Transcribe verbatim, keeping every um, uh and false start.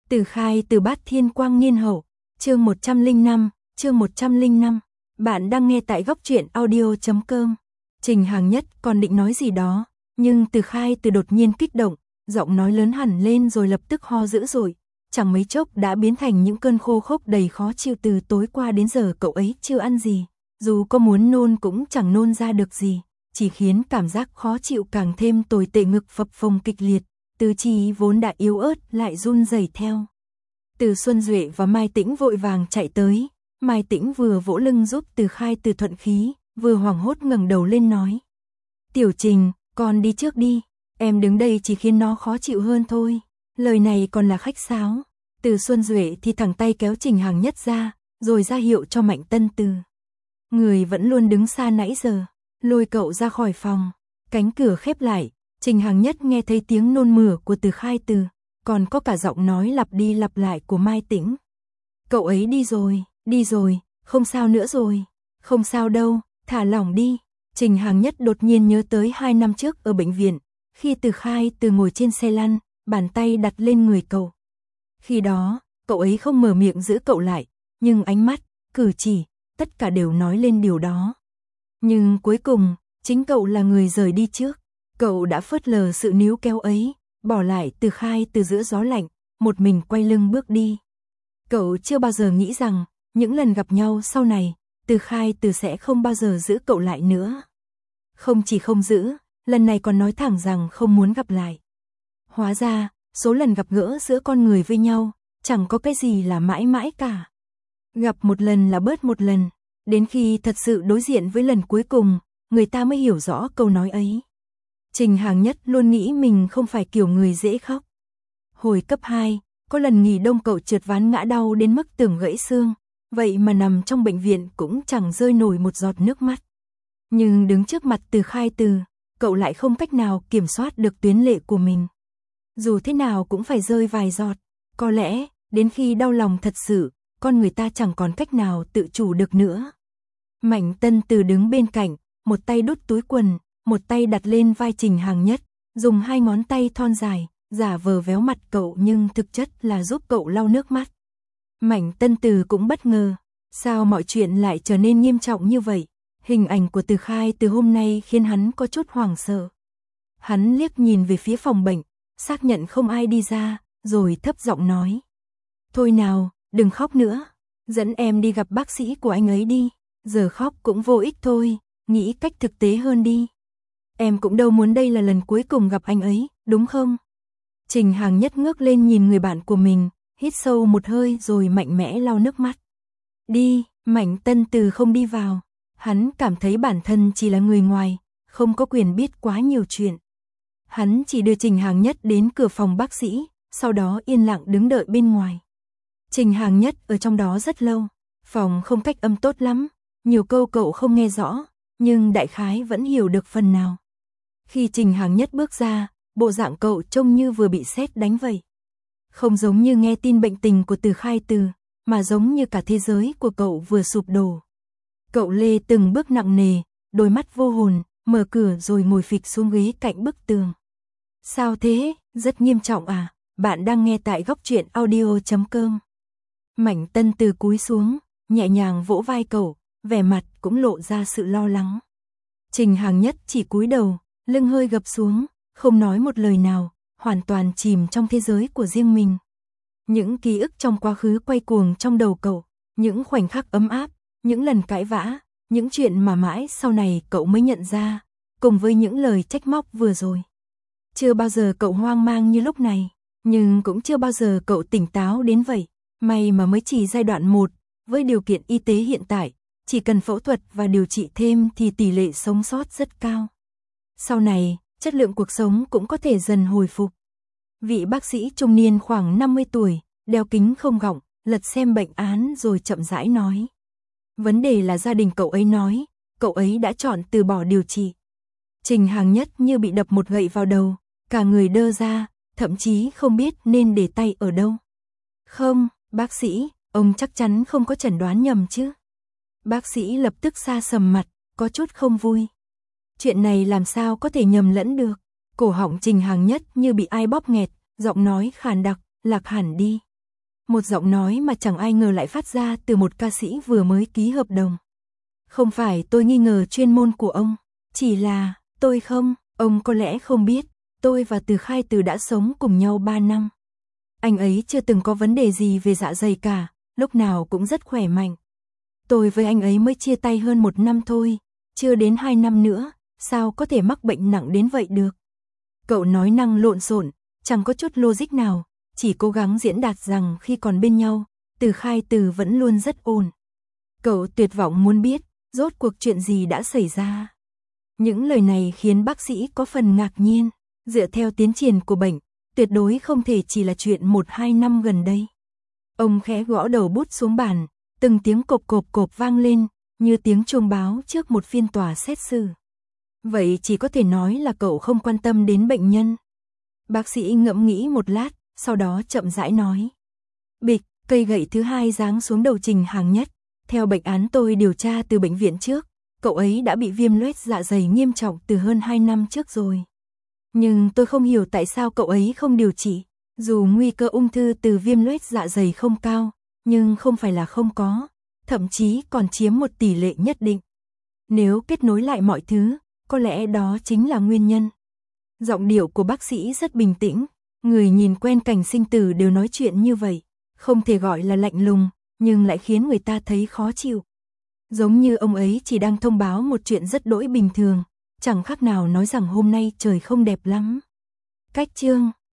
Từ Khai từ Bát Thiên Quang Niên Hậu, chương một trăm lẻ năm, chương một trăm lẻ năm. Bạn đang nghe tại góc truyện audio chấm com. Trình Hàng Nhất còn định nói gì đó, nhưng Từ Khai từ đột nhiên kích động, giọng nói lớn hẳn lên rồi lập tức ho dữ dội, chẳng mấy chốc đã biến thành những cơn khô khốc đầy khó chịu. Từ tối qua đến giờ cậu ấy chưa ăn gì, dù có muốn nôn cũng chẳng nôn ra được gì, chỉ khiến cảm giác khó chịu càng thêm tồi tệ, ngực phập phồng kịch liệt, tứ chi vốn đã yếu ớt lại run rẩy theo. Từ Xuân Duệ và Mai Tĩnh vội vàng chạy tới, Mai Tĩnh vừa vỗ lưng giúp Từ Khai từ thuận khí, vừa hoảng hốt ngẩng đầu lên nói: "Tiểu Trình, con đi trước đi, em đứng đây chỉ khiến nó khó chịu hơn thôi." Lời này còn là khách sáo. Từ Xuân Duệ thì thẳng tay kéo Trình Hàng Nhất ra, rồi ra hiệu cho Mạnh Tân Từ, người vẫn luôn đứng xa nãy giờ, lôi cậu ra khỏi phòng. Cánh cửa khép lại, Trình Hàng Nhất nghe thấy tiếng nôn mửa của Từ Khai Từ, còn có cả giọng nói lặp đi lặp lại của Mai Tĩnh. "Cậu ấy đi rồi, đi rồi, không sao nữa rồi, không sao đâu, thả lỏng đi." Trình Hàng Nhất đột nhiên nhớ tới hai năm trước ở bệnh viện, khi Từ Khai Từ ngồi trên xe lăn, bàn tay đặt lên người cậu. Khi đó, cậu ấy không mở miệng giữ cậu lại, nhưng ánh mắt, cử chỉ, tất cả đều nói lên điều đó. Nhưng cuối cùng, chính cậu là người rời đi trước. Cậu đã phớt lờ sự níu kéo ấy, bỏ lại Từ Khai Từ giữa gió lạnh, một mình quay lưng bước đi. Cậu chưa bao giờ nghĩ rằng, những lần gặp nhau sau này, Từ Khai Từ sẽ không bao giờ giữ cậu lại nữa. Không chỉ không giữ, lần này còn nói thẳng rằng không muốn gặp lại. Hóa ra, số lần gặp gỡ giữa con người với nhau, chẳng có cái gì là mãi mãi cả. Gặp một lần là bớt một lần, đến khi thật sự đối diện với lần cuối cùng, người ta mới hiểu rõ câu nói ấy. Trình Hàng Nhất luôn nghĩ mình không phải kiểu người dễ khóc. Hồi cấp hai, có lần nghỉ đông cậu trượt ván ngã đau đến mức tưởng gãy xương, vậy mà nằm trong bệnh viện cũng chẳng rơi nổi một giọt nước mắt. Nhưng đứng trước mặt Từ Khai Từ, cậu lại không cách nào kiểm soát được tuyến lệ của mình. Dù thế nào cũng phải rơi vài giọt, có lẽ, đến khi đau lòng thật sự, con người ta chẳng còn cách nào tự chủ được nữa. Mạnh Tân Từ đứng bên cạnh, một tay đút túi quần, một tay đặt lên vai Trình Hàng Nhất, dùng hai ngón tay thon dài, giả vờ véo mặt cậu nhưng thực chất là giúp cậu lau nước mắt. Mạnh Tân Từ cũng bất ngờ, sao mọi chuyện lại trở nên nghiêm trọng như vậy? Hình ảnh của Từ Khai Từ hôm nay khiến hắn có chút hoảng sợ. Hắn liếc nhìn về phía phòng bệnh, xác nhận không ai đi ra, rồi thấp giọng nói: "Thôi nào, đừng khóc nữa, dẫn em đi gặp bác sĩ của anh ấy đi, giờ khóc cũng vô ích thôi, nghĩ cách thực tế hơn đi. Em cũng đâu muốn đây là lần cuối cùng gặp anh ấy, đúng không?" Trình Hàng Nhất ngước lên nhìn người bạn của mình, hít sâu một hơi rồi mạnh mẽ lau nước mắt. "Đi." Mạnh Tân Từ không đi vào, hắn cảm thấy bản thân chỉ là người ngoài, không có quyền biết quá nhiều chuyện. Hắn chỉ đưa Trình Hàng Nhất đến cửa phòng bác sĩ, sau đó yên lặng đứng đợi bên ngoài. Trình Hàng Nhất ở trong đó rất lâu, phòng không cách âm tốt lắm, nhiều câu cậu không nghe rõ, nhưng đại khái vẫn hiểu được phần nào. Khi Trình Hàng Nhất bước ra, bộ dạng cậu trông như vừa bị sét đánh vậy. Không giống như nghe tin bệnh tình của Từ Khai Từ, mà giống như cả thế giới của cậu vừa sụp đổ. Cậu lê từng bước nặng nề, đôi mắt vô hồn, mở cửa rồi ngồi phịch xuống ghế cạnh bức tường. "Sao thế, rất nghiêm trọng à?" Bạn đang nghe tại góc truyện audio chấm com. Mạnh Tân Từ cúi xuống, nhẹ nhàng vỗ vai cậu, vẻ mặt cũng lộ ra sự lo lắng. Trình Hàng Nhất chỉ cúi đầu, lưng hơi gập xuống, không nói một lời nào, hoàn toàn chìm trong thế giới của riêng mình. Những ký ức trong quá khứ quay cuồng trong đầu cậu, những khoảnh khắc ấm áp, những lần cãi vã, những chuyện mà mãi sau này cậu mới nhận ra, cùng với những lời trách móc vừa rồi. Chưa bao giờ cậu hoang mang như lúc này, nhưng cũng chưa bao giờ cậu tỉnh táo đến vậy. May mà mới chỉ giai đoạn một, với điều kiện y tế hiện tại, chỉ cần phẫu thuật và điều trị thêm thì tỷ lệ sống sót rất cao. Sau này, chất lượng cuộc sống cũng có thể dần hồi phục. Vị bác sĩ trung niên khoảng năm mươi tuổi, đeo kính không gọng, lật xem bệnh án rồi chậm rãi nói: "Vấn đề là gia đình cậu ấy nói, cậu ấy đã chọn từ bỏ điều trị." Trình Hàng Nhất như bị đập một gậy vào đầu, cả người đơ ra, thậm chí không biết nên để tay ở đâu. "Không, bác sĩ, ông chắc chắn không có chẩn đoán nhầm chứ?" Bác sĩ lập tức sa sầm mặt, có chút không vui. Chuyện này làm sao có thể nhầm lẫn được? Cổ họng Trình Hàng Nhất như bị ai bóp nghẹt, giọng nói khàn đặc, lạc hẳn đi. Một giọng nói mà chẳng ai ngờ lại phát ra từ một ca sĩ vừa mới ký hợp đồng. Không phải tôi nghi ngờ chuyên môn của ông, chỉ là, tôi không, ông có lẽ không biết, tôi và Từ Khai Từ đã sống cùng nhau ba năm. Anh ấy chưa từng có vấn đề gì về dạ dày cả, lúc nào cũng rất khỏe mạnh. Tôi với anh ấy mới chia tay hơn một năm thôi, chưa đến hai năm nữa, sao có thể mắc bệnh nặng đến vậy được. Cậu nói năng lộn xộn, chẳng có chút logic nào, chỉ cố gắng diễn đạt rằng khi còn bên nhau, Từ Khai Từ vẫn luôn rất ổn. Cậu tuyệt vọng muốn biết, rốt cuộc chuyện gì đã xảy ra. Những lời này khiến bác sĩ có phần ngạc nhiên, dựa theo tiến triển của bệnh, tuyệt đối không thể chỉ là chuyện một hai năm gần đây. Ông khẽ gõ đầu bút xuống bàn, từng tiếng cộp cộp cộp vang lên, như tiếng chuông báo trước một phiên tòa xét xử. Vậy chỉ có thể nói là cậu không quan tâm đến bệnh nhân. Bác sĩ ngẫm nghĩ một lát, sau đó chậm rãi nói. Bịch, cây gậy thứ hai giáng xuống đầu Trình Hàng Nhất. Theo bệnh án tôi điều tra từ bệnh viện trước, cậu ấy đã bị viêm loét dạ dày nghiêm trọng từ hơn hai năm trước rồi. Nhưng tôi không hiểu tại sao cậu ấy không điều trị. Dù nguy cơ ung thư từ viêm loét dạ dày không cao, nhưng không phải là không có, thậm chí còn chiếm một tỷ lệ nhất định. Nếu kết nối lại mọi thứ, có lẽ đó chính là nguyên nhân. Giọng điệu của bác sĩ rất bình tĩnh, người nhìn quen cảnh sinh tử đều nói chuyện như vậy, không thể gọi là lạnh lùng, nhưng lại khiến người ta thấy khó chịu. Giống như ông ấy chỉ đang thông báo một chuyện rất đỗi bình thường, chẳng khác nào nói rằng hôm nay trời không đẹp lắm. Cách chương